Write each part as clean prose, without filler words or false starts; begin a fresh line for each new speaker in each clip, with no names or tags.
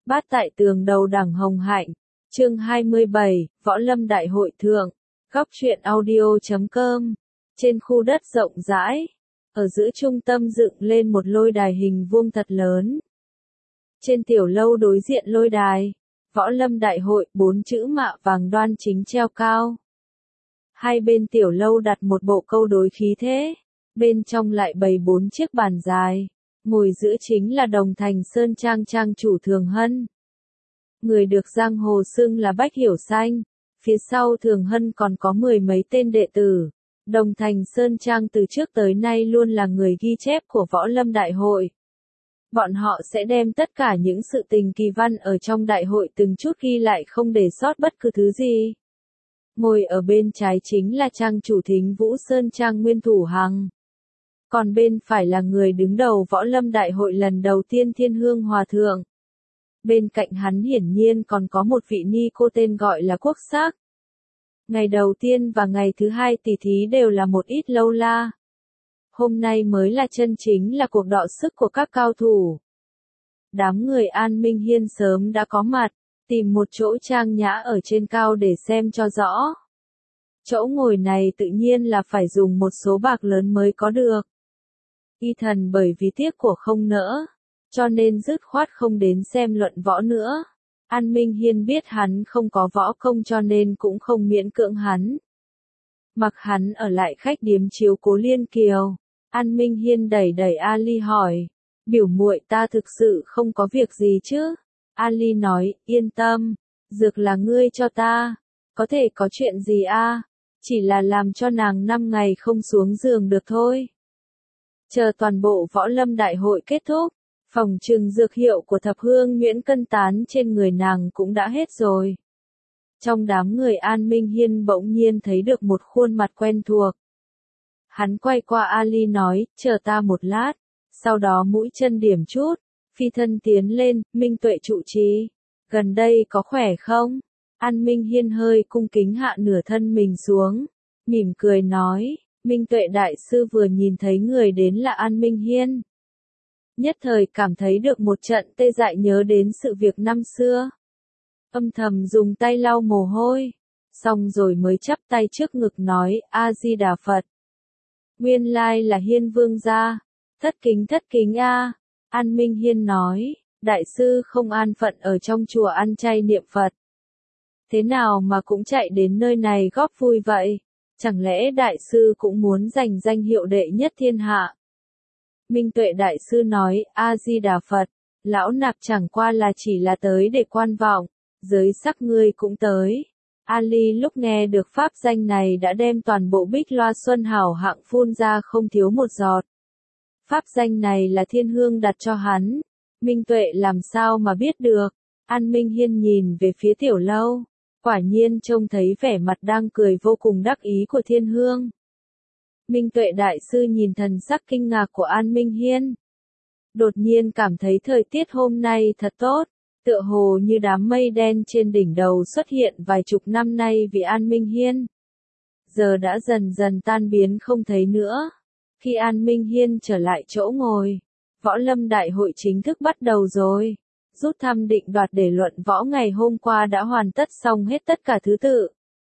Bát tại tường đầu đẳng hồng hạnh, chương 27, Võ Lâm Đại hội thượng, góc truyện audio.com, trên khu đất rộng rãi, ở giữa trung tâm dựng lên một lôi đài hình vuông thật lớn. Trên tiểu lâu đối diện lôi đài, Võ Lâm Đại hội 4 chữ mạ vàng đoan chính treo cao. Hai bên tiểu lâu đặt một bộ câu đối khí thế, bên trong lại bày 4 chiếc bàn dài. Ngồi giữa chính là Đồng Thành Sơn Trang trang chủ Thường Hân. Người được giang hồ xưng là Bách Hiểu Xanh, phía sau Thường Hân còn có 10 mấy tên đệ tử. Đồng Thành Sơn Trang từ trước tới nay luôn là người ghi chép của Võ Lâm Đại hội. Bọn họ sẽ đem tất cả những sự tình kỳ văn ở trong đại hội từng chút ghi lại không để sót bất cứ thứ gì. Ngồi ở bên trái chính là trang chủ Thính Vũ Sơn Trang Nguyên Thủ Hằng. Còn bên phải là người đứng đầu Võ Lâm Đại hội lần đầu tiên Thiên Hương Hòa Thượng. Bên cạnh hắn hiển nhiên còn có một vị ni cô tên gọi là Quốc Sắc. Ngày đầu tiên và ngày thứ hai tỷ thí đều là một ít lâu la. Hôm nay mới là chân chính là cuộc đọ sức của các cao thủ. Đám người An Minh Hiên sớm đã có mặt, tìm một chỗ trang nhã ở trên cao để xem cho rõ. Chỗ ngồi này tự nhiên là phải dùng một số bạc lớn mới có được. Y Thần bởi vì tiếc của không nỡ, cho nên dứt khoát không đến xem luận võ nữa. An Minh Hiên biết hắn không có võ công cho nên cũng không miễn cưỡng hắn. Mặc hắn ở lại khách điếm chiếu cố Liên Kiều. An Minh Hiên đẩy đẩy Ali hỏi, biểu muội ta thực sự không có việc gì chứ? Ali nói, yên tâm, dược là ngươi cho ta, có thể có chuyện gì a? Chỉ là làm cho nàng 5 ngày không xuống giường được thôi. Chờ toàn bộ Võ Lâm Đại hội kết thúc, phòng trừng dược hiệu của Thập Hương Nhuyễn cân tán trên người nàng cũng đã hết rồi. Trong đám người An Minh Hiên bỗng nhiên thấy được một khuôn mặt quen thuộc. Hắn quay qua Ali nói, chờ ta một lát, sau đó mũi chân điểm chút, phi thân tiến lên, Minh Tuệ trụ trì, gần đây có khỏe không? An Minh Hiên hơi cung kính hạ nửa thân mình xuống, mỉm cười nói, Minh Tuệ đại sư vừa nhìn thấy người đến là An Minh Hiên. Nhất thời cảm thấy được một trận tê dại nhớ đến sự việc năm xưa. Âm thầm dùng tay lau mồ hôi, xong rồi mới chắp tay trước ngực nói, A-di-đà Phật. Nguyên lai là Hiên Vương gia, thất kính a. An Minh Hiên nói, đại sư không an phận ở trong chùa ăn chay niệm Phật. Thế nào mà cũng chạy đến nơi này góp vui vậy? Chẳng lẽ đại sư cũng muốn giành danh hiệu đệ nhất thiên hạ? Minh Tuệ đại sư nói, A-di-đà Phật, lão nạp chẳng qua là chỉ là tới để quan vọng, giới sắc ngươi cũng tới. Ali lúc nghe được pháp danh này đã đem toàn bộ bích loa xuân hảo hạng phun ra không thiếu một giọt. Pháp danh này là Thiên Hương đặt cho hắn. Minh Tuệ làm sao mà biết được? An Minh Hiên nhìn về phía tiểu lâu. Quả nhiên trông thấy vẻ mặt đang cười vô cùng đắc ý của Thiên Hương. Minh Tuệ đại sư nhìn thần sắc kinh ngạc của An Minh Hiên. Đột nhiên cảm thấy thời tiết hôm nay thật tốt, tựa hồ như đám mây đen trên đỉnh đầu xuất hiện vài chục năm nay vì An Minh Hiên. Giờ đã dần dần tan biến không thấy nữa. Khi An Minh Hiên trở lại chỗ ngồi, Võ Lâm Đại hội chính thức bắt đầu rồi. Rút thăm định đoạt để luận võ ngày hôm qua đã hoàn tất xong hết tất cả thứ tự.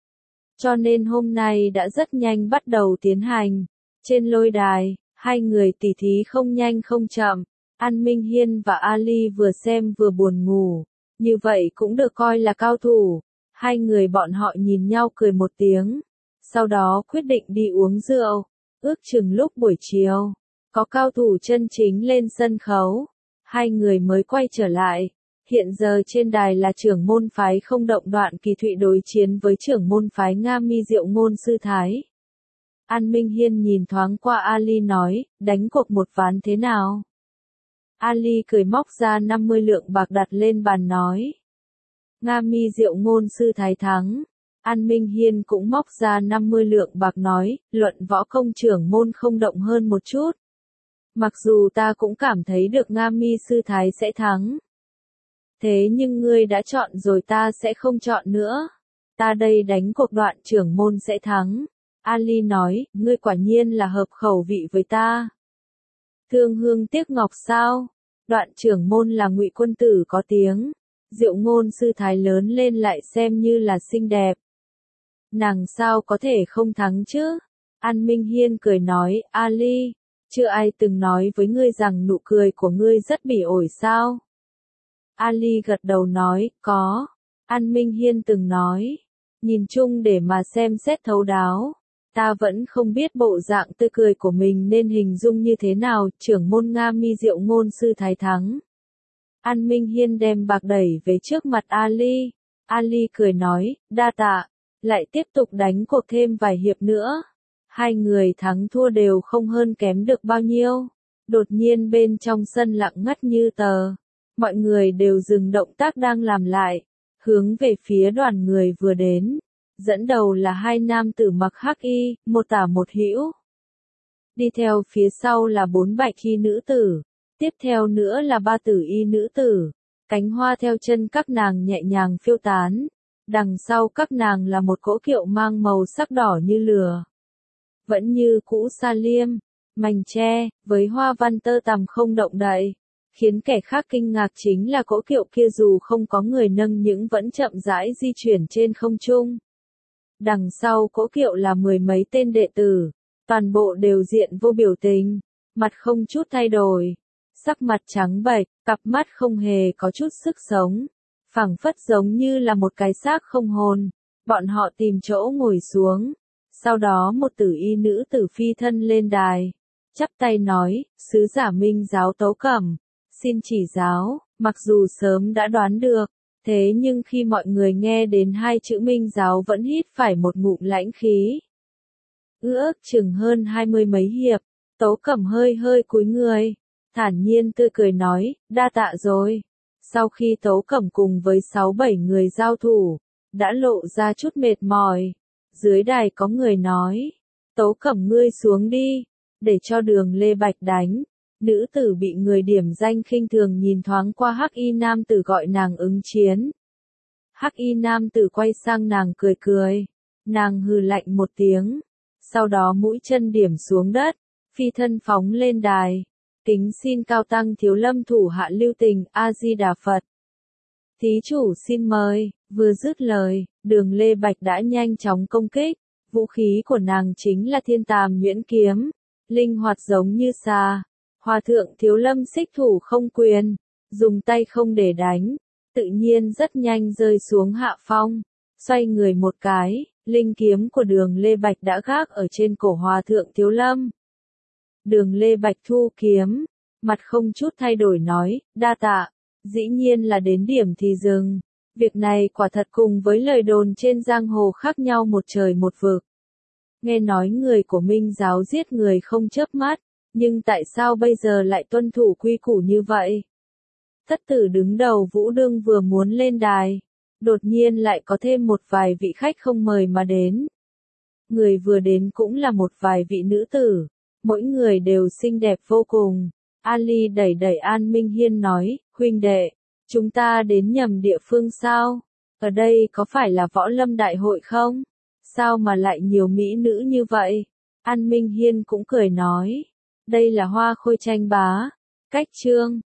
Cho nên hôm nay đã rất nhanh bắt đầu tiến hành. Trên lôi đài, hai người tỉ thí không nhanh không chậm. An Minh Hiên và Ali vừa xem vừa buồn ngủ. Như vậy cũng được coi là cao thủ. Hai người bọn họ nhìn nhau cười một tiếng. Sau đó quyết định đi uống rượu. Ước chừng lúc buổi chiều, có cao thủ chân chính lên sân khấu. Hai người mới quay trở lại. Hiện giờ trên đài là trưởng môn phái Không Động Đoạn Kỳ Thụy đối chiến với trưởng môn phái Nga Mi Diệu Ngôn Sư Thái. An Minh Hiên nhìn thoáng qua Ali nói, đánh cuộc một ván thế nào? Ali cười móc ra 50 lượng bạc đặt lên bàn nói. Nga Mi Diệu Ngôn Sư Thái thắng. An Minh Hiên cũng móc ra 50 lượng bạc nói, luận võ công trưởng môn Không Động hơn một chút. Mặc dù ta cũng cảm thấy được Nga Mi Sư Thái sẽ thắng. Thế nhưng ngươi đã chọn rồi ta sẽ không chọn nữa. Ta đây đánh cuộc Đoạn trưởng môn sẽ thắng. Ali nói, ngươi quả nhiên là hợp khẩu vị với ta. Thương hương tiếc ngọc sao? Đoạn trưởng môn là Ngụy quân tử có tiếng. Diệu Ngôn sư thái lớn lên lại xem như là xinh đẹp. Nàng sao có thể không thắng chứ? An Minh Hiên cười nói, Ali, chưa ai từng nói với ngươi rằng nụ cười của ngươi rất bỉ ổi sao? Ali gật đầu nói, có. An Minh Hiên từng nói, nhìn chung để mà xem xét thấu đáo. Ta vẫn không biết bộ dạng tươi cười của mình nên hình dung như thế nào, trưởng môn Nga Mi Diệu Ngôn sư thái thắng. An Minh Hiên đem bạc đẩy về trước mặt Ali. Ali cười nói, đa tạ, lại tiếp tục đánh cuộc thêm vài hiệp nữa. Hai người thắng thua đều không hơn kém được bao nhiêu. Đột nhiên bên trong sân lặng ngắt như tờ. Mọi người đều dừng động tác đang làm lại, hướng về phía đoàn người vừa đến. Dẫn đầu là hai nam tử mặc hắc y, một tả một hữu. Đi theo phía sau là 4 bạch y nữ tử. Tiếp theo nữa là 3 tử y nữ tử. Cánh hoa theo chân các nàng nhẹ nhàng phiêu tán. Đằng sau các nàng là một cỗ kiệu mang màu sắc đỏ như lửa. Vẫn như cũ sa liêm, mành tre, với hoa văn tơ tằm không động đậy. Khiến kẻ khác kinh ngạc chính là cỗ kiệu kia dù không có người nâng nhưng vẫn chậm rãi di chuyển trên không trung. Đằng sau cỗ kiệu là 10 mấy tên đệ tử, toàn bộ đều diện vô biểu tình, mặt không chút thay đổi, sắc mặt trắng bệch, cặp mắt không hề có chút sức sống, phảng phất giống như là một cái xác không hồn. Bọn họ tìm chỗ ngồi xuống, sau đó một tử y nữ tử phi thân lên đài, chắp tay nói, sứ giả Minh giáo Tấu Cẩm, xin chỉ giáo. Mặc dù sớm đã đoán được, thế nhưng khi mọi người nghe đến hai chữ Minh giáo vẫn hít phải một ngụm lãnh khí. Ước chừng hơn 20 mấy hiệp, Tấu Cẩm hơi hơi cúi người, thản nhiên tươi cười nói, đa tạ rồi. Sau khi Tấu Cẩm cùng với 6-7 người giao thủ, đã lộ ra chút mệt mỏi. Dưới đài có người nói, Tấu Cẩm ngươi xuống đi, để cho Đường Lê Bạch đánh. Nữ tử bị người điểm danh khinh thường nhìn thoáng qua hắc y nam tử gọi nàng ứng chiến. Hắc y nam tử quay sang nàng cười cười. Nàng hừ lạnh một tiếng. Sau đó mũi chân điểm xuống đất, phi thân phóng lên đài. Kính xin cao tăng thiếu lâm thủ hạ lưu tình, A-di-đà Phật. Thí chủ xin mời, vừa dứt lời, Đường Lê Bạch đã nhanh chóng công kích. Vũ khí của nàng chính là Thiên Tàm Nhuyễn Kiếm, linh hoạt giống như xà. Hòa thượng thiếu lâm xích thủ không quyền, dùng tay không để đánh, tự nhiên rất nhanh rơi xuống hạ phong. Xoay người một cái, linh kiếm của Đường Lê Bạch đã gác ở trên cổ hòa thượng thiếu lâm. Đường Lê Bạch thu kiếm, mặt không chút thay đổi nói, đa tạ, dĩ nhiên là đến điểm thì dừng. Việc này quả thật cùng với lời đồn trên giang hồ khác nhau một trời một vực. Nghe nói người của Minh giáo giết người không chớp mắt, nhưng tại sao bây giờ lại tuân thủ quy củ như vậy? Thất tử đứng đầu Vũ Đương vừa muốn lên đài, đột nhiên lại có thêm một vài vị khách không mời mà đến. Người vừa đến cũng là một vài vị nữ tử, mỗi người đều xinh đẹp vô cùng. Ali đẩy đẩy An Minh Hiên nói, huynh đệ, chúng ta đến nhầm địa phương sao? Ở đây có phải là võ lâm đại hội không? Sao mà lại nhiều mỹ nữ như vậy? An Minh Hiên cũng cười nói, đây là Hoa Khôi tranh bá. Cách chương